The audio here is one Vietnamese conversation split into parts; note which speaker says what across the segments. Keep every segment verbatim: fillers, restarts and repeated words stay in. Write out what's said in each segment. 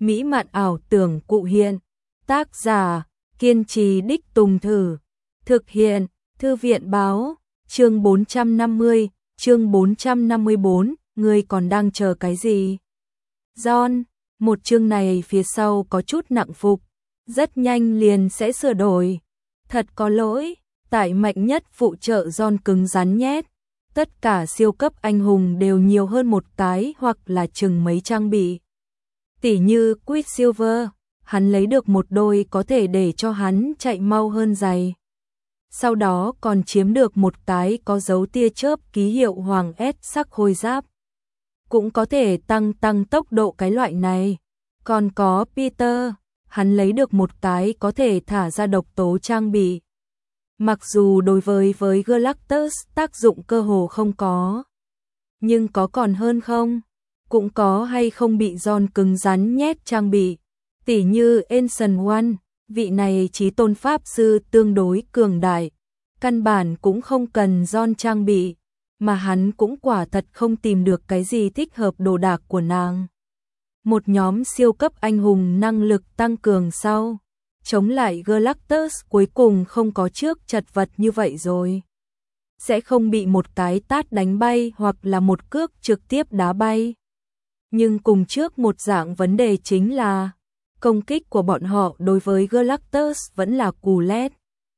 Speaker 1: mỹ mạn ảo tưởng cụ hiện. Tác giả, kiên trì đích Tùng Thử. Thực hiện, Thư viện báo, chương bốn trăm năm mươi, chương bốn trăm năm mươi bốn, ngươi còn đang chờ cái gì? John, một chương này phía sau có chút nặng phục, rất nhanh liền sẽ sửa đổi. Thật có lỗi, tại mạnh nhất phụ trợ John cứng rắn nhét. Tất cả siêu cấp anh hùng đều nhiều hơn một cái hoặc là chừng mấy trang bị. Tỉ như Quicksilver, hắn lấy được một đôi có thể để cho hắn chạy mau hơn giày. Sau đó còn chiếm được một cái có dấu tia chớp ký hiệu hoàng S sắc khôi giáp. Cũng có thể tăng tăng tốc độ cái loại này. Còn có Peter, hắn lấy được một cái có thể thả ra độc tố trang bị. Mặc dù đối với với Galactus tác dụng cơ hồ không có. Nhưng có còn hơn không? Cũng có hay không bị John cứng rắn nhét trang bị. Tỉ như Ancient One, vị này chí tôn pháp sư tương đối cường đại. Căn bản cũng không cần John trang bị. Mà hắn cũng quả thật không tìm được cái gì thích hợp đồ đạc của nàng. Một nhóm siêu cấp anh hùng năng lực tăng cường sau. Chống lại Galactus cuối cùng không có trước chật vật như vậy rồi. Sẽ không bị một cái tát đánh bay hoặc là một cước trực tiếp đá bay. Nhưng cùng trước một dạng vấn đề chính là công kích của bọn họ đối với Galactus vẫn là cù lét.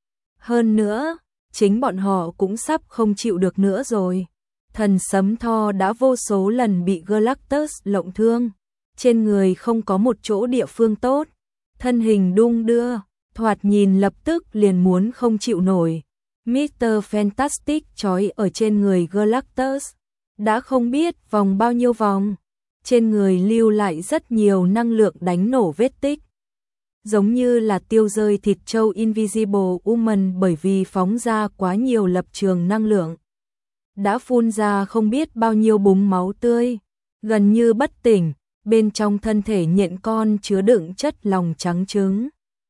Speaker 1: Hơn nữa, chính bọn họ cũng sắp không chịu được nữa rồi. Thần sấm Thor đã vô số lần bị Galactus lộng thương. Trên người không có một chỗ địa phương tốt. Thân hình đung đưa, thoạt nhìn lập tức liền muốn không chịu nổi. mít tơ Fantastic trói ở trên người Galactus. Đã không biết vòng bao nhiêu vòng. Trên người lưu lại rất nhiều năng lượng đánh nổ vết tích. Giống như là tiêu rơi thịt trâu Invisible Woman bởi vì phóng ra quá nhiều lập trường năng lượng. Đã phun ra không biết bao nhiêu búng máu tươi. Gần như bất tỉnh. Bên trong thân thể nhện con chứa đựng chất lòng trắng trứng.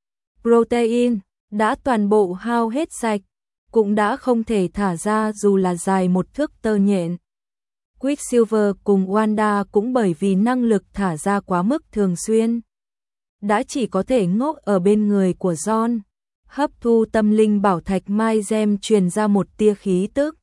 Speaker 1: Protein đã toàn bộ hao hết sạch, cũng đã không thể thả ra dù là dài một thước tơ nhện. Quicksilver cùng Wanda cũng bởi vì năng lực thả ra quá mức thường xuyên. Đã chỉ có thể ngốc ở bên người của John, hấp thu tâm linh bảo thạch Mai Gem truyền ra một tia khí tức.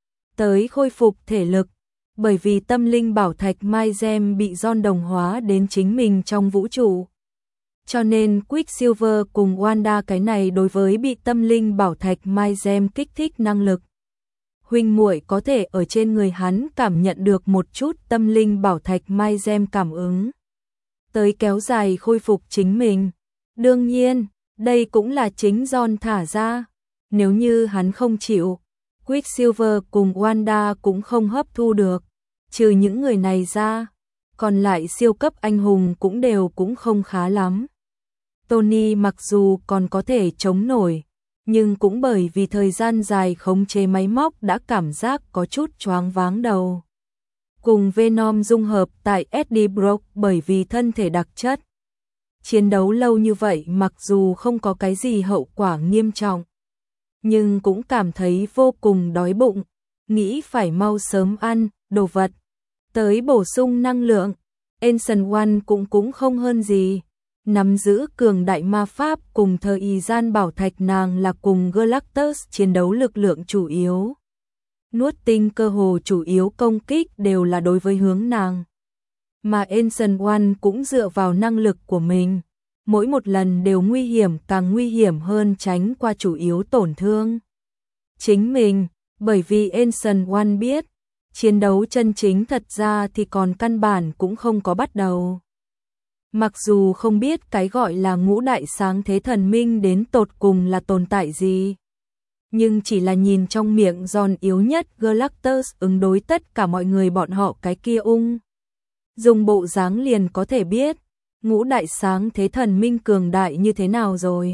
Speaker 1: Tới khôi phục thể lực. Bởi vì tâm linh bảo thạch Mai Gem bị John đồng hóa đến chính mình trong vũ trụ. Cho nên Quicksilver cùng Wanda cái này đối với bị tâm linh bảo thạch Mai Gem kích thích năng lực. Huynh muội có thể ở trên người hắn cảm nhận được một chút tâm linh bảo thạch Mai Gem cảm ứng. Tới kéo dài khôi phục chính mình. Đương nhiên, đây cũng là chính John thả ra. Nếu như hắn không chịu, Quicksilver cùng Wanda cũng không hấp thu được. Trừ những người này ra, còn lại siêu cấp anh hùng cũng đều cũng không khá lắm. Tony mặc dù còn có thể chống nổi, nhưng cũng bởi vì thời gian dài khống chế máy móc đã cảm giác có chút choáng váng đầu. Cùng Venom dung hợp tại Eddie Brock bởi vì thân thể đặc chất. Chiến đấu lâu như vậy mặc dù không có cái gì hậu quả nghiêm trọng, nhưng cũng cảm thấy vô cùng đói bụng, nghĩ phải mau sớm ăn đồ vật, tới bổ sung năng lượng. Ancient One cũng cũng không hơn gì, nắm giữ cường đại ma pháp cùng thời gian bảo thạch, nàng là cùng Galactus chiến đấu lực lượng chủ yếu. Nuốt tinh cơ hồ chủ yếu công kích đều là đối với hướng nàng. Mà Ancient One cũng dựa vào năng lực của mình, mỗi một lần đều nguy hiểm càng nguy hiểm hơn tránh qua chủ yếu tổn thương. Chính mình, bởi vì Ancient One biết, chiến đấu chân chính thật ra thì còn căn bản cũng không có bắt đầu. Mặc dù không biết cái gọi là ngũ đại sáng thế thần minh đến tột cùng là tồn tại gì, nhưng chỉ là nhìn trong miệng John yếu nhất Galactus ứng đối tất cả mọi người bọn họ cái kia ung. Dùng bộ dáng liền có thể biết, ngũ đại sáng thế thần minh cường đại như thế nào rồi.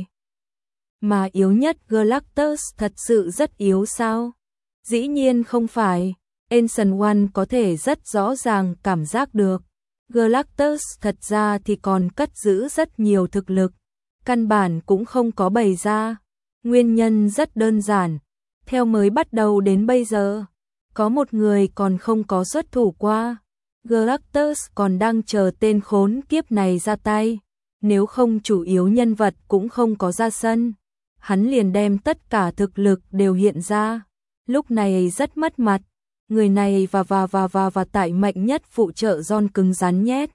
Speaker 1: Mà yếu nhất Galactus thật sự rất yếu sao? Dĩ nhiên không phải. Ancient One có thể rất rõ ràng cảm giác được. Galactus thật ra thì còn cất giữ rất nhiều thực lực. Căn bản cũng không có bày ra. Nguyên nhân rất đơn giản. Theo mới bắt đầu đến bây giờ, có một người còn không có xuất thủ qua. Galactus còn đang chờ tên khốn kiếp này ra tay. Nếu không chủ yếu nhân vật cũng không có ra sân, hắn liền đem tất cả thực lực đều hiện ra. Lúc này rất mất mặt, người này và và và và và tại mạnh nhất phụ trợ John cứng rắn nhét.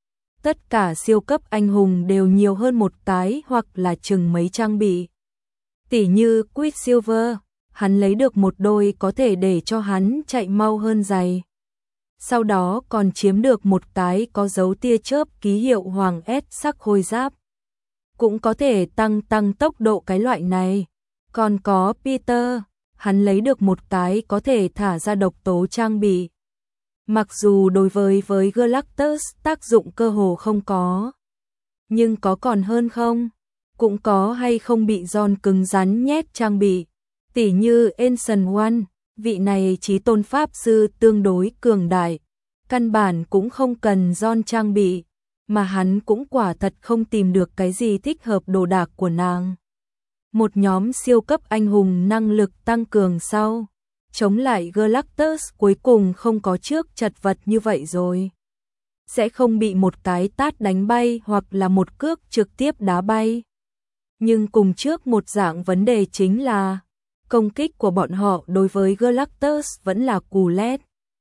Speaker 1: Tất cả siêu cấp anh hùng đều nhiều hơn một cái hoặc là chừng mấy trang bị. Tỉ như Quicksilver, hắn lấy được một đôi có thể để cho hắn chạy mau hơn giày. Sau đó còn chiếm được một cái có dấu tia chớp ký hiệu hoàng S sắc khôi giáp. Cũng có thể tăng tăng tốc độ cái loại này. Còn có Peter, hắn lấy được một cái có thể thả ra độc tố trang bị. Mặc dù đối với với Galactus tác dụng cơ hồ không có. Nhưng có còn hơn không? Cũng có hay không bị John cứng rắn nhét trang bị. Tỉ như Ancient One, vị này chí tôn pháp sư tương đối cường đại. Căn bản cũng không cần John trang bị, mà hắn cũng quả thật không tìm được cái gì thích hợp đồ đạc của nàng. Một nhóm siêu cấp anh hùng năng lực tăng cường sau. Chống lại Galactus cuối cùng không có trước chật vật như vậy rồi. Sẽ không bị một cái tát đánh bay hoặc là một cước trực tiếp đá bay. Nhưng cùng trước một dạng vấn đề chính là công kích của bọn họ đối với Galactus vẫn là cù lét.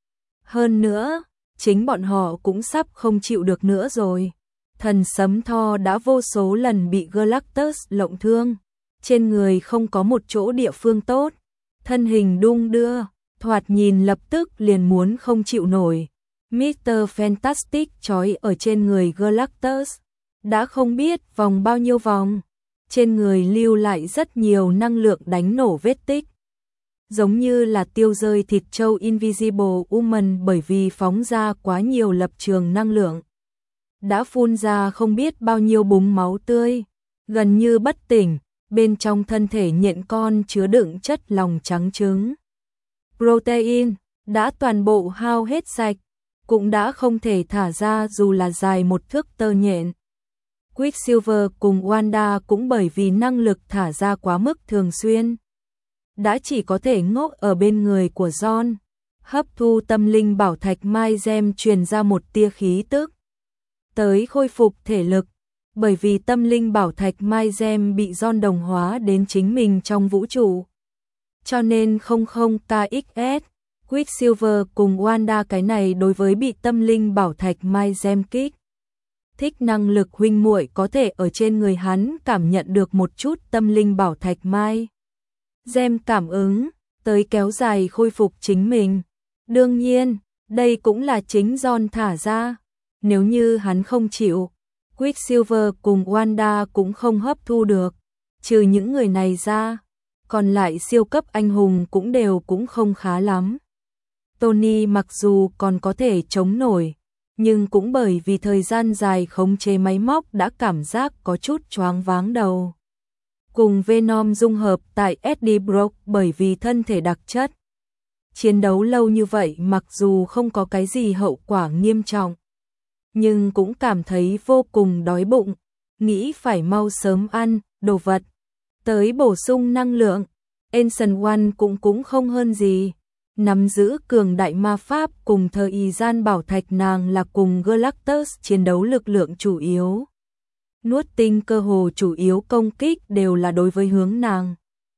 Speaker 1: Hơn nữa, chính bọn họ cũng sắp không chịu được nữa rồi. Thần sấm Thor đã vô số lần bị Galactus lộng thương. Trên người không có một chỗ địa phương tốt. Thân hình đung đưa, thoạt nhìn lập tức liền muốn không chịu nổi. mít tơ Fantastic trói ở trên người Galactus. Đã không biết vòng bao nhiêu vòng. Trên người lưu lại rất nhiều năng lượng đánh nổ vết tích. Giống như là tiêu rơi thịt trâu Invisible Woman bởi vì phóng ra quá nhiều lập trường năng lượng. Đã phun ra không biết bao nhiêu búng máu tươi. Gần như bất tỉnh. Bên trong thân thể nhện con chứa đựng chất lòng trắng trứng. Protein đã toàn bộ hao hết sạch, cũng đã không thể thả ra dù là dài một thước tơ nhện. Quicksilver cùng Wanda cũng bởi vì năng lực thả ra quá mức thường xuyên. Đã chỉ có thể ngốc ở bên người của John, hấp thu tâm linh bảo thạch Mai Gem truyền ra một tia khí tức. Tới khôi phục thể lực. Bởi vì tâm linh bảo thạch Mai Gem bị John đồng hóa đến chính mình trong vũ trụ. Cho nên không không K X S, Quicksilver cùng Wanda cái này đối với bị tâm linh bảo thạch Mai Gem kích. Thích năng lực huynh muội có thể ở trên người hắn cảm nhận được một chút tâm linh bảo thạch Mai Gem cảm ứng, tới kéo dài khôi phục chính mình. Đương nhiên, đây cũng là chính John thả ra. Nếu như hắn không chịu, Quicksilver cùng Wanda cũng không hấp thu được. Trừ những người này ra, còn lại siêu cấp anh hùng cũng đều cũng không khá lắm. Tony mặc dù còn có thể chống nổi, nhưng cũng bởi vì thời gian dài khống chế máy móc đã cảm giác có chút choáng váng đầu. Cùng Venom dung hợp tại Eddie Brock bởi vì thân thể đặc chất. Chiến đấu lâu như vậy mặc dù không có cái gì hậu quả nghiêm trọng, nhưng cũng cảm thấy vô cùng đói bụng, nghĩ phải mau sớm ăn đồ vật, tới bổ sung năng lượng. Ancient One cũng cũng không hơn gì, nắm giữ cường đại ma pháp cùng thời gian bảo thạch, nàng là cùng Galactus chiến đấu lực lượng chủ yếu. Nuốt tinh cơ hồ chủ yếu công kích đều là đối với hướng nàng.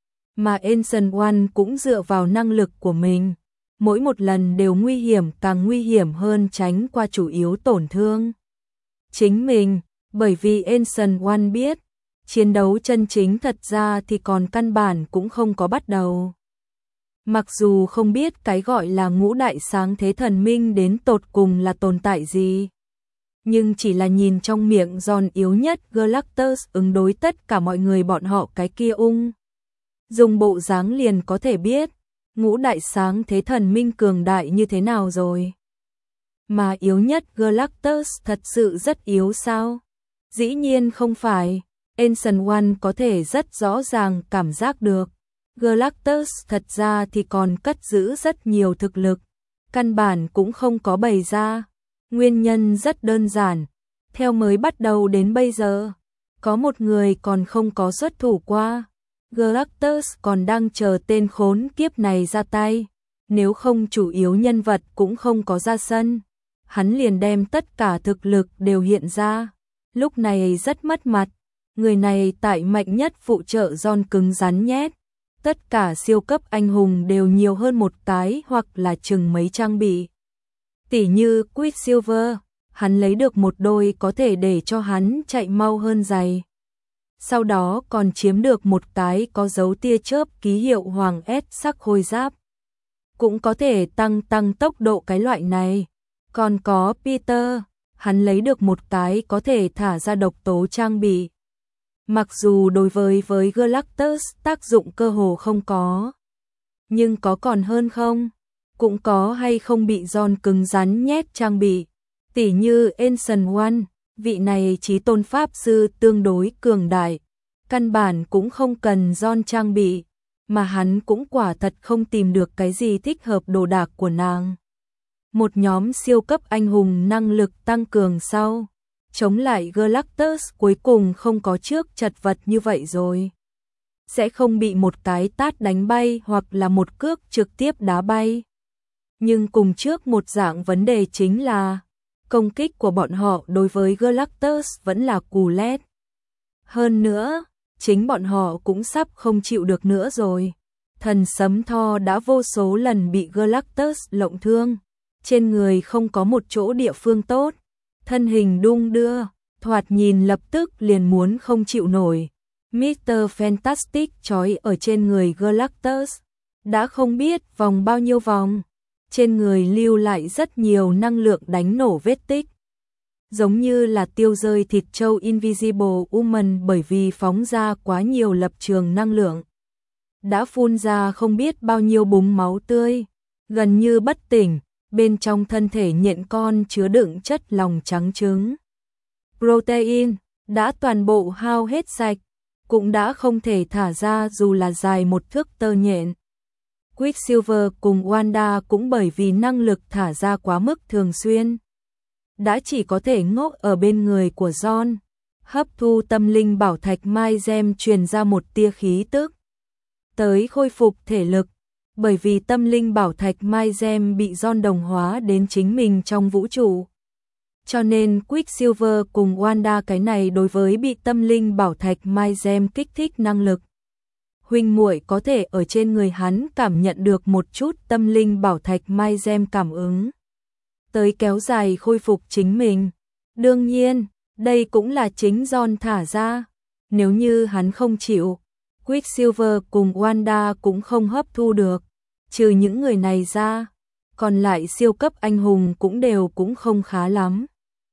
Speaker 1: Mà Ancient One cũng dựa vào năng lực của mình. Mỗi một lần đều nguy hiểm càng nguy hiểm hơn tránh qua chủ yếu tổn thương chính mình, bởi vì Ancient One biết, chiến đấu chân chính thật ra thì còn căn bản cũng không có bắt đầu. Mặc dù không biết cái gọi là ngũ đại sáng thế thần minh đến tột cùng là tồn tại gì, nhưng chỉ là nhìn trong miệng John yếu nhất Galactus ứng đối tất cả mọi người bọn họ cái kia ung. Dùng bộ dáng liền có thể biết, ngũ đại sáng thế thần minh cường đại như thế nào rồi. Mà yếu nhất Galactus thật sự rất yếu sao? Dĩ nhiên không phải. Ancient One có thể rất rõ ràng cảm giác được. Galactus thật ra thì còn cất giữ rất nhiều thực lực. Căn bản cũng không có bày ra. Nguyên nhân rất đơn giản. Theo mới bắt đầu đến bây giờ, có một người còn không có xuất thủ qua. Galactus còn đang chờ tên khốn kiếp này ra tay. Nếu không chủ yếu nhân vật cũng không có ra sân. hắn liền đem tất cả thực lực đều hiện ra. Lúc này rất mất mặt, người này tại mạnh nhất phụ trợ John cứng rắn nhét. Tất cả siêu cấp anh hùng đều nhiều hơn một cái hoặc là chừng mấy trang bị. Tỉ như Quicksilver, hắn lấy được một đôi có thể để cho hắn chạy mau hơn giày. Sau đó còn chiếm được một cái có dấu tia chớp ký hiệu hoàng S sắc khôi giáp. Cũng có thể tăng tăng tốc độ cái loại này. Còn có Peter, hắn lấy được một cái có thể thả ra độc tố trang bị. Mặc dù đối với với Galactus tác dụng cơ hồ không có. Nhưng có còn hơn không? Cũng có hay không bị John cứng rắn nhét trang bị. Tỉ như Ancient One, vị này chí tôn pháp sư tương đối cường đại. Căn bản cũng không cần John trang bị. Mà hắn cũng quả thật không tìm được cái gì thích hợp đồ đạc của nàng. Một nhóm siêu cấp anh hùng năng lực tăng cường sau. Chống lại Galactus cuối cùng không có trước chật vật như vậy rồi. Sẽ không bị một cái tát đánh bay hoặc là một cước trực tiếp đá bay. Nhưng cùng trước một dạng vấn đề chính là công kích của bọn họ đối với Galactus vẫn là cù lét. Hơn nữa, chính bọn họ cũng sắp không chịu được nữa rồi. Thần sấm Thor đã vô số lần bị Galactus lộng thương. Trên người không có một chỗ địa phương tốt. Thân hình đung đưa, thoạt nhìn lập tức liền muốn không chịu nổi. mít tơ Fantastic trói ở trên người Galactus. Đã không biết vòng bao nhiêu vòng. Trên người lưu lại rất nhiều năng lượng đánh nổ vết tích. Giống như là tiêu rơi thịt trâu Invisible Woman bởi vì phóng ra quá nhiều lập trường năng lượng. Đã phun ra không biết bao nhiêu búng máu tươi. Gần như bất tỉnh. Bên trong thân thể nhện con chứa đựng chất lòng trắng trứng. Protein đã toàn bộ hao hết sạch, cũng đã không thể thả ra dù là dài một thước tơ nhện. Quicksilver cùng Wanda cũng bởi vì năng lực thả ra quá mức thường xuyên. Đã chỉ có thể ngốc ở bên người của John, hấp thu tâm linh bảo thạch Mai Gem truyền ra một tia khí tức. Tới khôi phục thể lực. Bởi vì tâm linh bảo thạch Mai Gem bị John đồng hóa đến chính mình trong vũ trụ. Cho nên Quicksilver cùng Wanda cái này đối với bị tâm linh bảo thạch Mai Gem kích thích năng lực. Huynh muội có thể ở trên người hắn cảm nhận được một chút tâm linh bảo thạch Mai Gem cảm ứng. Tới kéo dài khôi phục chính mình. Đương nhiên, đây cũng là chính John thả ra. Nếu như hắn không chịu, Quicksilver cùng Wanda cũng không hấp thu được. Trừ những người này ra, còn lại siêu cấp anh hùng cũng đều cũng không khá lắm.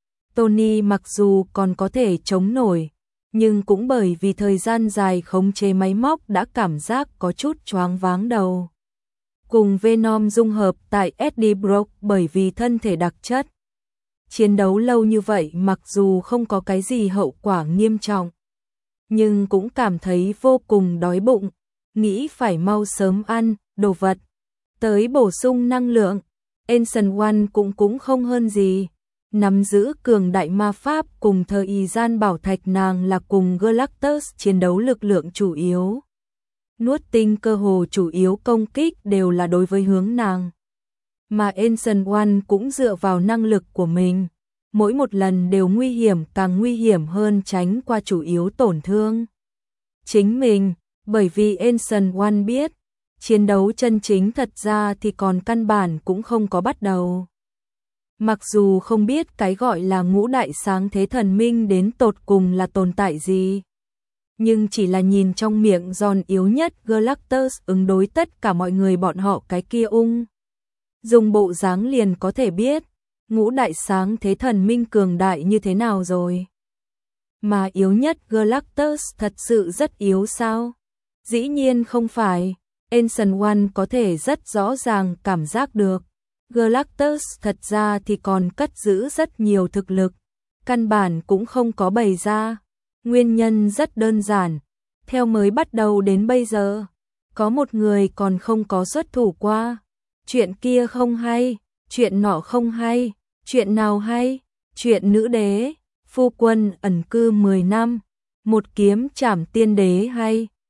Speaker 1: Tony mặc dù còn có thể chống nổi, nhưng cũng bởi vì thời gian dài khống chế máy móc đã cảm giác có chút choáng váng đầu. Cùng Venom dung hợp tại Eddie Brock bởi vì thân thể đặc chất. Chiến đấu lâu như vậy mặc dù không có cái gì hậu quả nghiêm trọng, nhưng cũng cảm thấy vô cùng đói bụng, nghĩ phải mau sớm ăn đồ vật, tới bổ sung năng lượng. Ancient One cũng cũng không hơn gì, nắm giữ cường đại ma pháp cùng thời gian bảo thạch, nàng là cùng Galactus chiến đấu lực lượng chủ yếu. Nuốt tinh cơ hồ chủ yếu công kích đều là đối với hướng nàng. Mà Ancient One cũng dựa vào năng lực của mình, mỗi một lần đều nguy hiểm càng nguy hiểm hơn tránh qua chủ yếu tổn thương chính mình, bởi vì Ancient One biết, chiến đấu chân chính thật ra thì còn căn bản cũng không có bắt đầu. Mặc dù không biết cái gọi là ngũ đại sáng thế thần minh đến tột cùng là tồn tại gì, nhưng chỉ là nhìn trong miệng John yếu nhất Galactus ứng đối tất cả mọi người bọn họ cái kia ung. Dùng bộ dáng liền có thể biết, ngũ đại sáng thế thần minh cường đại như thế nào rồi. Mà yếu nhất Galactus thật sự rất yếu sao? Dĩ nhiên không phải, Ancient One có thể rất rõ ràng cảm giác được. Galactus thật ra thì còn cất giữ rất nhiều thực lực, căn bản cũng không có bày ra. Nguyên nhân rất đơn giản, theo mới bắt đầu đến bây giờ, có một người còn không có xuất thủ qua. Chuyện kia không hay, chuyện nọ không hay, chuyện nào hay, chuyện nữ đế, phu quân ẩn cư mười năm, một kiếm trảm tiên đế hay.